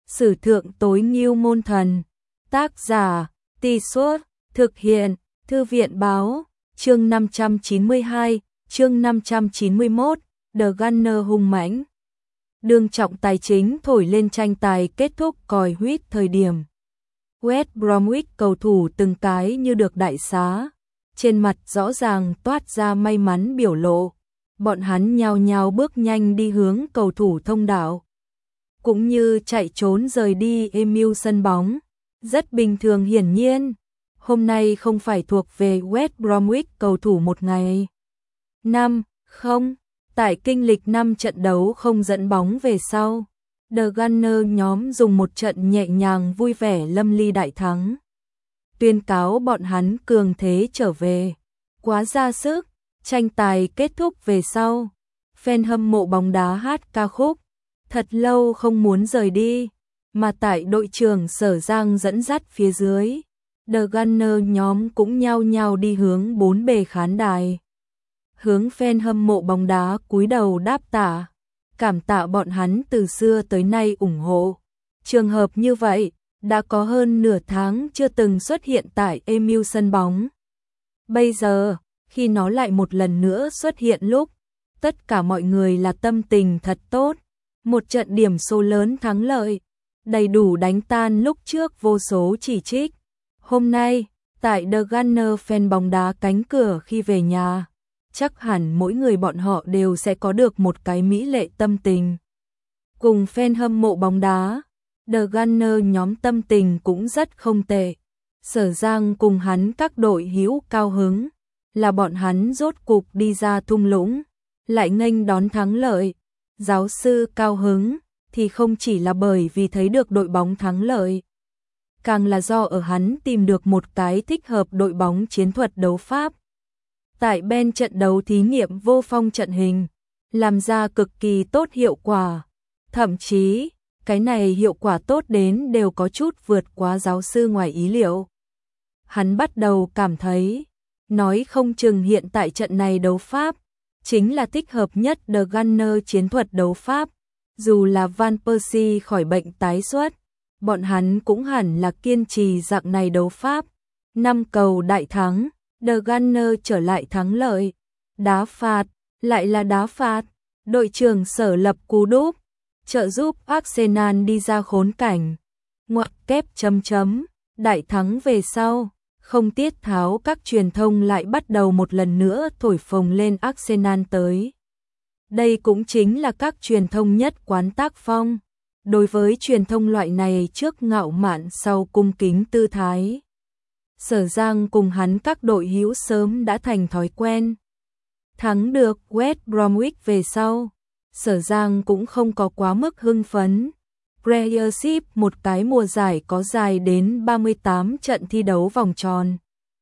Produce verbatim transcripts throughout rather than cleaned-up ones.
Sử thượng tối ngưu môn thần. Tác giả, Tì Suốt, thực hiện, Thư viện báo, chương năm trăm chín mươi hai, chương năm trăm chín mươi mốt, The Gunner hung mãnh. Đương trọng tài chính thổi lên tranh tài kết thúc còi huýt thời điểm. West Bromwich cầu thủ từng cái như được đại xá, trên mặt rõ ràng toát ra may mắn biểu lộ. Bọn hắn nhao nhao bước nhanh đi hướng cầu thủ thông đạo, cũng như chạy trốn rời đi êm sân bóng. Rất bình thường, hiển nhiên, hôm nay không phải thuộc về West Bromwich cầu thủ một ngày. năm không, tại kinh lịch năm trận đấu không dẫn bóng về sau, The Gunner nhóm dùng một trận nhẹ nhàng vui vẻ lâm ly đại thắng, tuyên cáo bọn hắn cường thế trở về. Quá ra sức. Tranh tài kết thúc về sau, fan hâm mộ bóng đá hát ca khúc Thật lâu không muốn rời đi, mà tại đội trưởng Sở Giang dẫn dắt phía dưới, The Gunner nhóm cũng nhao nhao đi hướng bốn bề khán đài, hướng fan hâm mộ bóng đá cúi đầu đáp tạ, cảm tạ bọn hắn từ xưa tới nay ủng hộ. Trường hợp như vậy đã có hơn nửa tháng chưa từng xuất hiện tại êm sân bóng. Bây giờ, khi nó lại một lần nữa xuất hiện lúc, tất cả mọi người là tâm tình thật tốt. Một trận điểm số lớn thắng lợi, đầy đủ đánh tan lúc trước vô số chỉ trích. Hôm nay, tại The Gunner fan bóng đá cánh cửa khi về nhà, chắc hẳn mỗi người bọn họ đều sẽ có được một cái mỹ lệ tâm tình. Cùng fan hâm mộ bóng đá, The Gunner nhóm tâm tình cũng rất không tệ. Sở Giang cùng hắn các đội hữu cao hứng, là bọn hắn rốt cục đi ra thung lũng, lại nghênh đón thắng lợi. Giáo sư cao hứng thì không chỉ là bởi vì thấy được đội bóng thắng lợi, càng là do ở hắn tìm được một cái thích hợp đội bóng chiến thuật đấu pháp. Tại bên trận đấu thí nghiệm vô phong trận hình, làm ra cực kỳ tốt hiệu quả. Thậm chí, cái này hiệu quả tốt đến đều có chút vượt quá giáo sư ngoài ý liệu. Hắn bắt đầu cảm thấy, nói không chừng hiện tại trận này đấu pháp chính là thích hợp nhất The Gunner chiến thuật đấu pháp. Dù là Van Persie khỏi bệnh tái xuất, bọn hắn cũng hẳn là kiên trì dạng này đấu pháp. Năm cầu đại thắng, The Gunner trở lại thắng lợi. Đá phạt, lại là đá phạt. Đội trưởng Sở lập cú đúp, trợ giúp Arsenal đi ra khốn cảnh. Ngoặc kép chấm chấm, đại thắng về sau. Không tiết tháo, các truyền thông lại bắt đầu một lần nữa thổi phồng lên Arsenal tới. Đây cũng chính là các truyền thông nhất quán tác phong. Đối với truyền thông loại này trước ngạo mạn sau cung kính tư thái, Sở Giang cùng hắn các đội hữu sớm đã thành thói quen. Thắng được West Bromwich về sau, Sở Giang cũng không có quá mức hưng phấn. Premiership một cái mùa giải có dài đến ba mươi tám trận thi đấu vòng tròn.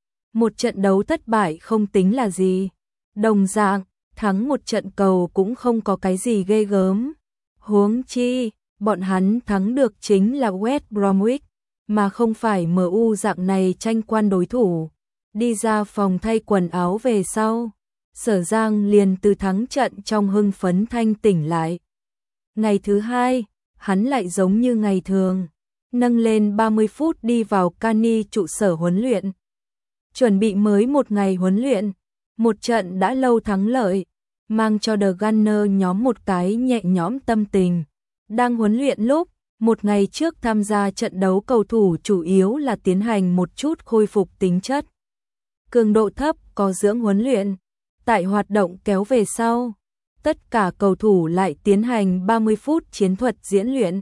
Một trận đấu thất bại không tính là gì. Đồng dạng, thắng một trận cầu cũng không có cái gì ghê gớm. Huống chi, bọn hắn thắng được chính là West Bromwich, mà không phải em u dạng này tranh quan đối thủ. Đi ra phòng thay quần áo về sau, Sở Giang liền từ thắng trận trong hưng phấn thanh tỉnh lại. Ngày thứ hai, hắn lại giống như ngày thường, nâng lên ba mươi phút đi vào Cani trụ sở huấn luyện. Chuẩn bị mới một ngày huấn luyện, một trận đã lâu thắng lợi, mang cho The Gunner nhóm một cái nhẹ nhõm tâm tình. Đang huấn luyện lúc, một ngày trước tham gia trận đấu cầu thủ chủ yếu là tiến hành một chút khôi phục tính chất. Cường độ thấp có dưỡng huấn luyện, tại hoạt động kéo về sau. Tất cả cầu thủ lại tiến hành ba mươi phút chiến thuật diễn luyện.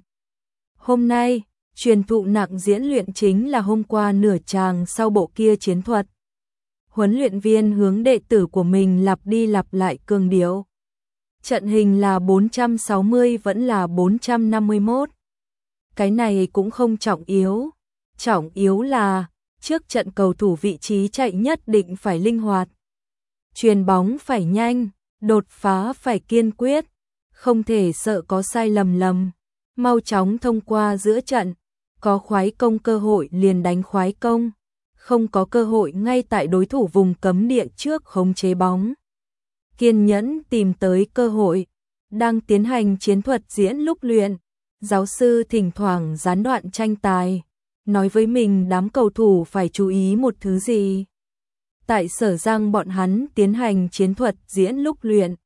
Hôm nay, truyền thụ nặng diễn luyện chính là hôm qua nửa tràng sau bộ kia chiến thuật. Huấn luyện viên hướng đệ tử của mình lặp đi lặp lại cường điệu. Trận hình là bốn trăm sáu mươi vẫn là bốn trăm năm mươi mốt. Cái này cũng không trọng yếu. Trọng yếu là, trước trận cầu thủ vị trí chạy nhất định phải linh hoạt. Chuyền bóng phải nhanh. Đột phá phải kiên quyết, không thể sợ có sai lầm lầm, mau chóng thông qua giữa trận, có khoái công cơ hội liền đánh khoái công, không có cơ hội ngay tại đối thủ vùng cấm địa trước khống chế bóng. Kiên nhẫn tìm tới cơ hội, đang tiến hành chiến thuật diễn lúc luyện, Giáo sư thỉnh thoảng gián đoạn tranh tài, nói với mình đám cầu thủ phải chú ý một thứ gì. Tại sở rằng bọn hắn tiến hành chiến thuật diễn lúc luyện.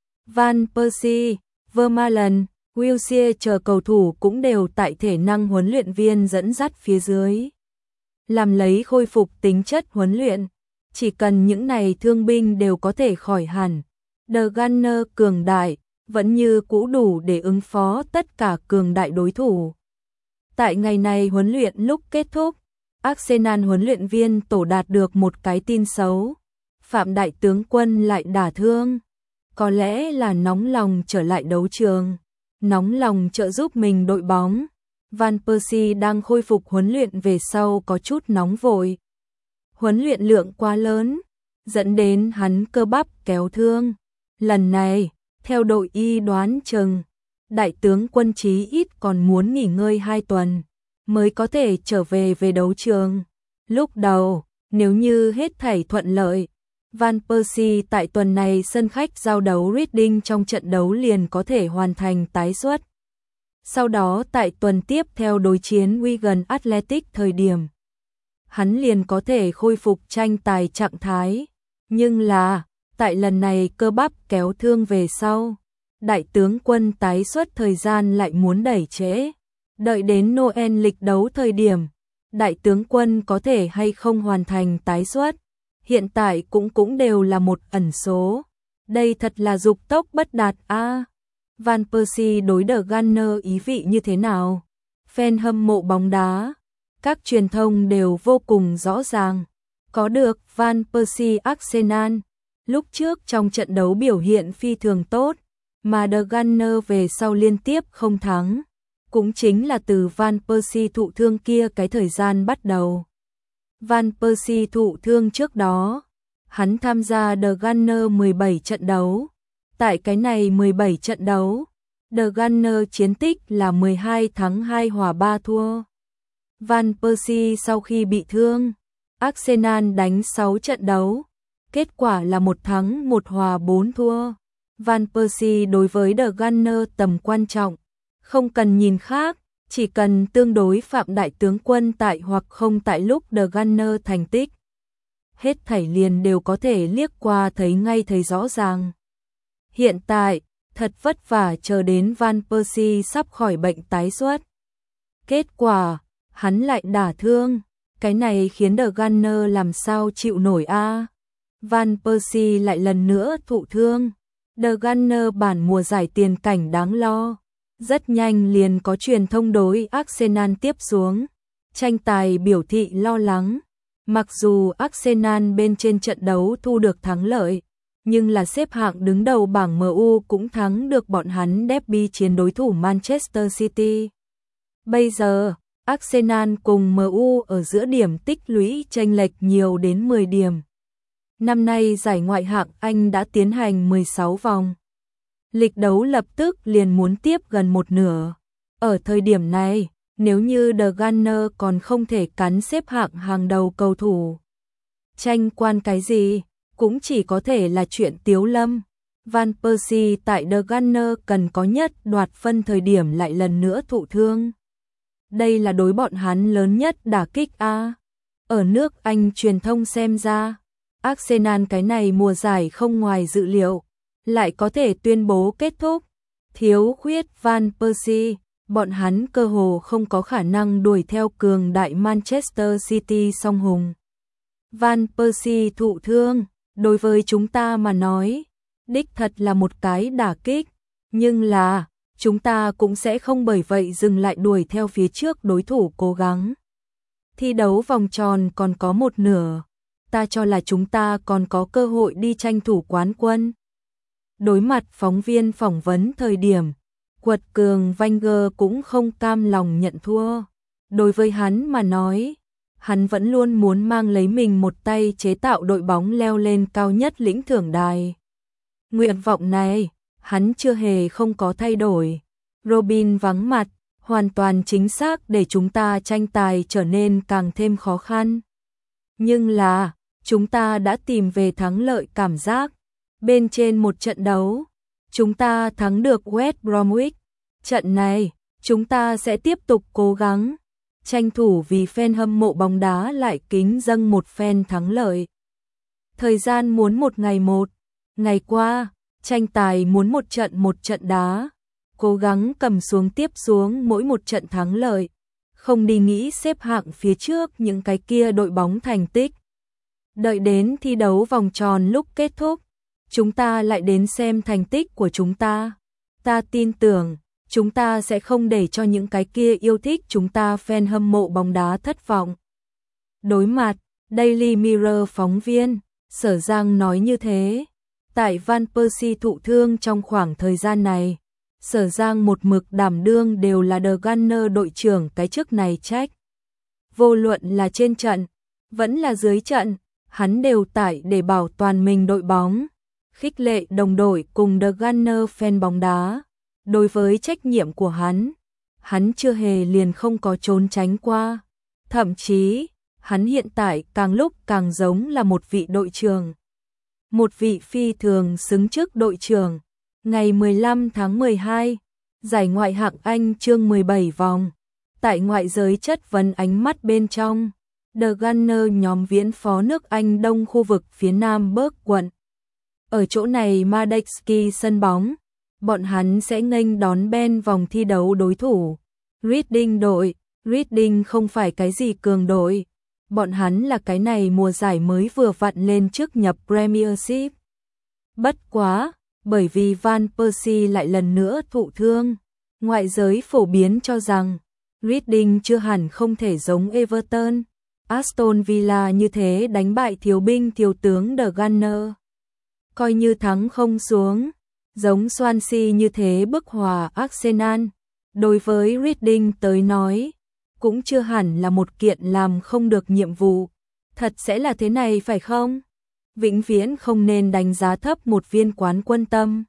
Van Persie, Vermaelen, Wilshere chờ cầu thủ cũng đều tại thể năng huấn luyện viên dẫn dắt phía dưới. Làm lấy khôi phục tính chất huấn luyện, chỉ cần những này thương binh đều có thể khỏi hẳn. The Gunner cường đại, vẫn như cũ đủ để ứng phó tất cả cường đại đối thủ. Tại ngày này huấn luyện lúc kết thúc, Arsenal huấn luyện viên tổ đạt được một cái tin xấu. Phạm đại tướng quân lại đả thương. Có lẽ là nóng lòng trở lại đấu trường, nóng lòng trợ giúp mình đội bóng. Van Persie đang khôi phục huấn luyện về sau có chút nóng vội. Huấn luyện lượng quá lớn, dẫn đến hắn cơ bắp kéo thương. Lần này, theo đội y đoán chừng, đại tướng quân chí ít còn muốn nghỉ ngơi hai tuần, mới có thể trở về về đấu trường. Lúc đầu, nếu như hết thảy thuận lợi, Van Persie tại tuần này sân khách giao đấu Reading trong trận đấu liền có thể hoàn thành tái xuất. Sau đó tại tuần tiếp theo đối chiến Wigan Athletic thời điểm, hắn liền có thể khôi phục tranh tài trạng thái. Nhưng là, tại lần này cơ bắp kéo thương về sau, đại tướng quân tái xuất thời gian lại muốn đẩy trễ. Đợi đến Noel lịch đấu thời điểm, đại tướng quân có thể hay không hoàn thành tái xuất, hiện tại cũng cũng đều là một ẩn số. Đây thật là dục tốc bất đạt a. À, Van Persie đối The Gunner ý vị như thế nào? Fan hâm mộ bóng đá, các truyền thông đều vô cùng rõ ràng. Có được Van Persie Arsenal, lúc trước trong trận đấu biểu hiện phi thường tốt, mà The Gunner về sau liên tiếp không thắng. Cũng chính là từ Van Persie thụ thương kia cái thời gian bắt đầu. Van Persie thụ thương trước đó, hắn tham gia The Gunner mười bảy trận đấu. Tại cái này mười bảy trận đấu, The Gunner chiến tích là mười hai thắng hai hòa ba thua. Van Persie sau khi bị thương, Arsenal đánh sáu trận đấu, kết quả là một thắng một hòa bốn thua. Van Persie đối với The Gunner tầm quan trọng, không cần nhìn khác, chỉ cần tương đối Phạm đại tướng quân tại hoặc không tại lúc The Gunner thành tích. Hết thảy liền đều có thể liếc qua thấy ngay thấy rõ ràng. Hiện tại, thật vất vả chờ đến Van Persie sắp khỏi bệnh tái xuất. Kết quả, hắn lại đả thương, cái này khiến The Gunner làm sao chịu nổi a. À? Van Persie lại lần nữa thụ thương. The Gunner bản mùa giải tiền cảnh đáng lo. Rất nhanh liền có truyền thông đối Arsenal tiếp xuống. Tranh tài biểu thị lo lắng. Mặc dù Arsenal bên trên trận đấu thu được thắng lợi, nhưng là xếp hạng đứng đầu bảng em u cũng thắng được bọn hắn derby chiến đối thủ Manchester City. Bây giờ, Arsenal cùng em u ở giữa điểm tích lũy chênh lệch nhiều đến mười điểm. Năm nay giải ngoại hạng Anh đã tiến hành mười sáu vòng. Lịch đấu lập tức liền muốn tiếp gần một nửa. Ở thời điểm này, nếu như The Gunner còn không thể cắn xếp hạng hàng đầu cầu thủ, tranh quan cái gì, cũng chỉ có thể là chuyện tiếu lâm. Van Persie tại The Gunner cần có nhất đoạt phân thời điểm lại lần nữa thụ thương. Đây là đối bọn hắn lớn nhất đả kích a. Ở nước Anh truyền thông xem ra, Arsenal cái này mùa giải không ngoài dự liệu, lại có thể tuyên bố kết thúc. Thiếu khuyết Van Persie, bọn hắn cơ hồ không có khả năng đuổi theo cường đại Manchester City song hùng. Van Persie thụ thương, đối với chúng ta mà nói, đích thật là một cái đả kích, nhưng là, chúng ta cũng sẽ không bởi vậy dừng lại đuổi theo phía trước đối thủ cố gắng. Thi đấu vòng tròn còn có một nửa, ta cho là chúng ta còn có cơ hội đi tranh thủ quán quân. Đối mặt phóng viên phỏng vấn thời điểm, quật cường Wenger cũng không cam lòng nhận thua. Đối với hắn mà nói, hắn vẫn luôn muốn mang lấy mình một tay chế tạo đội bóng leo lên cao nhất lĩnh thưởng đài. Nguyện vọng này, hắn chưa hề không có thay đổi. Robin vắng mặt, hoàn toàn chính xác để chúng ta tranh tài trở nên càng thêm khó khăn. Nhưng là, chúng ta đã tìm về thắng lợi cảm giác. Bên trên một trận đấu, chúng ta thắng được West Bromwich. Trận này, Chúng ta sẽ tiếp tục cố gắng, tranh thủ vì fan hâm mộ bóng đá lại kính dâng một fan thắng lợi. Thời gian muốn một ngày một, ngày qua, tranh tài muốn một trận một trận đá, cố gắng cầm xuống tiếp xuống mỗi một trận thắng lợi, không đi nghĩ xếp hạng phía trước những cái kia đội bóng thành tích. Đợi đến thi đấu vòng tròn lúc kết thúc, chúng ta lại đến xem thành tích của chúng ta. Ta tin tưởng, chúng ta sẽ không để cho những cái kia yêu thích chúng ta fan hâm mộ bóng đá thất vọng. Đối mặt, Daily Mirror phóng viên, Sở Giang nói như thế. Tại Van Persie thụ thương trong khoảng thời gian này, Sở Giang một mực đảm đương đều là The Gunner đội trưởng cái chức này trách. Vô luận là trên trận, vẫn là dưới trận, hắn đều tại để bảo toàn mình đội bóng, khích lệ đồng đội cùng The Gunner fan bóng đá. Đối với trách nhiệm của hắn, hắn chưa hề liền không có trốn tránh qua. Thậm chí, hắn hiện tại càng lúc càng giống là một vị đội trưởng. Một vị phi thường xứng chức đội trưởng. Ngày mười lăm tháng mười hai, giải ngoại hạng Anh chương mười bảy vòng. Tại ngoại giới chất vấn ánh mắt bên trong, The Gunner nhóm viễn phó nước Anh Đông khu vực phía Nam Berk quận. Ở chỗ này Madejski sân bóng, bọn hắn sẽ nghênh đón Ben vòng thi đấu đối thủ. Reading đội, Reading không phải cái gì cường đội. Bọn hắn là cái này mùa giải mới vừa vặn lên trước nhập Premiership. Bất quá, bởi vì Van Persie lại lần nữa thụ thương, ngoại giới phổ biến cho rằng Reading chưa hẳn không thể giống Everton, Aston Villa như thế đánh bại thiếu binh thiếu tướng The Gunner. Coi như thắng không xuống, giống Swansea như thế bức hòa Arsenal, đối với Reading tới nói, cũng chưa hẳn là một kiện làm không được nhiệm vụ. Thật sẽ là thế này phải không? Vĩnh viễn không nên đánh giá thấp một viên quán quân tâm.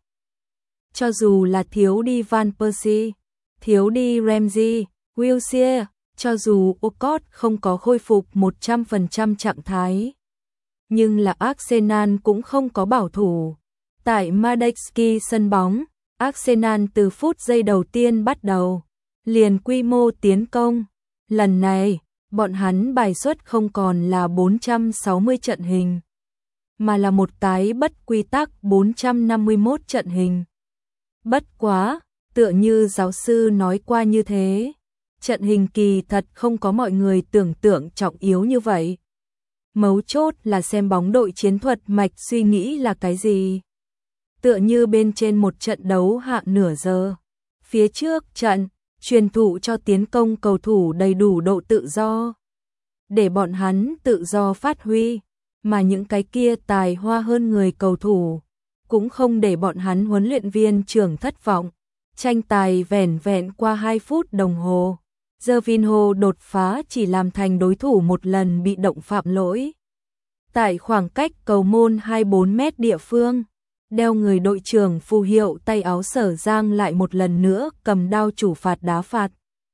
Cho dù là thiếu đi Van Persie, thiếu đi Ramsey, Wilshere, cho dù Walcott không có khôi phục một trăm phần trăm trạng thái. Nhưng là Arsenal cũng không có bảo thủ. Tại Madejski sân bóng, Arsenal từ phút giây đầu tiên bắt đầu, liền quy mô tiến công. Lần này, bọn hắn bài xuất không còn là bốn trăm sáu mươi trận hình, mà là một cái bất quy tắc bốn trăm năm mươi mốt trận hình. Bất quá, tựa như giáo sư nói qua như thế, trận hình kỳ thật không có mọi người tưởng tượng trọng yếu như vậy. Mấu chốt là xem bóng đội chiến thuật mạch suy nghĩ là cái gì. Tựa như bên trên một trận đấu hạ nửa giờ, phía trước trận, truyền thụ cho tiến công cầu thủ đầy đủ độ tự do, để bọn hắn tự do phát huy, mà những cái kia tài hoa hơn người cầu thủ, cũng không để bọn hắn huấn luyện viên trưởng thất vọng. Tranh tài vẻn vẹn qua hai phút đồng hồ, Gervinho đột phá chỉ làm thành đối thủ một lần bị động phạm lỗi. Tại khoảng cách cầu môn hai mươi bốn mét địa phương, đeo người đội trưởng phù hiệu tay áo Sở Giang lại một lần nữa cầm đao chủ phạt đá phạt.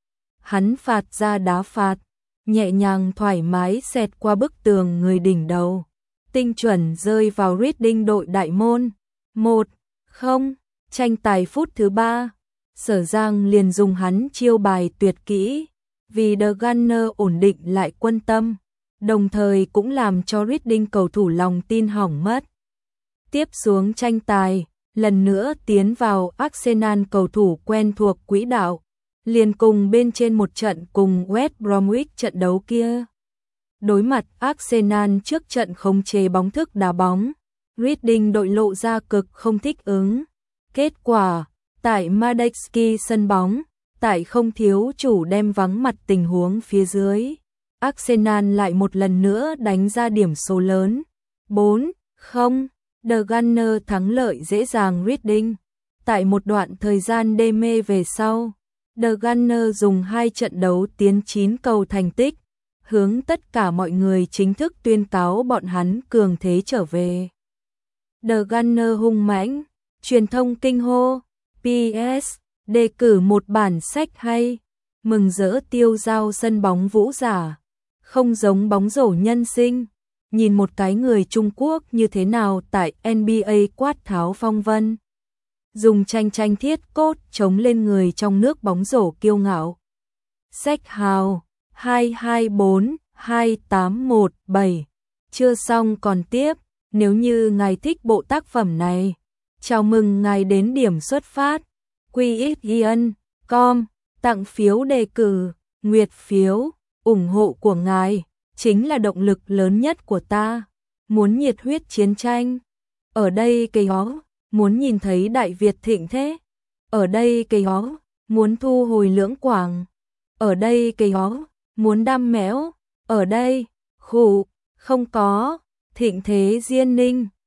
Hắn phạt ra đá phạt, nhẹ nhàng thoải mái xẹt qua bức tường người đỉnh đầu, tinh chuẩn rơi vào Reading đội đại môn. Một không, tranh tài phút thứ ba, Sở Giang liền dùng hắn chiêu bài tuyệt kỹ, vì The Gunner ổn định lại quân tâm, đồng thời cũng làm cho Reading cầu thủ lòng tin hỏng mất. Tiếp xuống tranh tài, lần nữa tiến vào Arsenal cầu thủ quen thuộc quỹ đạo, liền cùng bên trên một trận cùng West Bromwich trận đấu kia. Đối mặt Arsenal trước trận khống chế bóng thức đá bóng, Reading đội lộ ra cực không thích ứng. Kết quả, tại Madejski sân bóng, tại không thiếu chủ đem vắng mặt tình huống phía dưới, Arsenal lại một lần nữa đánh ra điểm số lớn. bốn không, The Gunner thắng lợi dễ dàng Reading. Tại một đoạn thời gian đê mê về sau, The Gunner dùng hai trận đấu tiến chín cầu thành tích, hướng tất cả mọi người chính thức tuyên cáo bọn hắn cường thế trở về. The Gunner hung mãnh, truyền thông kinh hô, pê ét, đề cử một bản sách hay, mừng rỡ tiêu dao sân bóng vũ giả, không giống bóng rổ nhân sinh, nhìn một cái người Trung Quốc như thế nào tại en bê a quát tháo phong vân. dùng tranh tranh thiết cốt chống lên người trong nước bóng rổ kiêu ngạo. Sách hào hai hai bốn hai tám một bảy. Chưa xong còn tiếp, nếu như ngài thích bộ tác phẩm này, chào mừng ngài đến điểm xuất phát quy ích yên chấm com, tặng phiếu đề cử, nguyệt phiếu, ủng hộ của ngài chính là động lực lớn nhất của ta. Muốn nhiệt huyết chiến tranh, ở đây cây ó, muốn nhìn thấy Đại Việt thịnh thế, ở đây cây ó, muốn thu hồi Lưỡng Quảng, ở đây cây ó, muốn đam mẽo, ở đây, khủ, không có, thịnh thế Diên Ninh.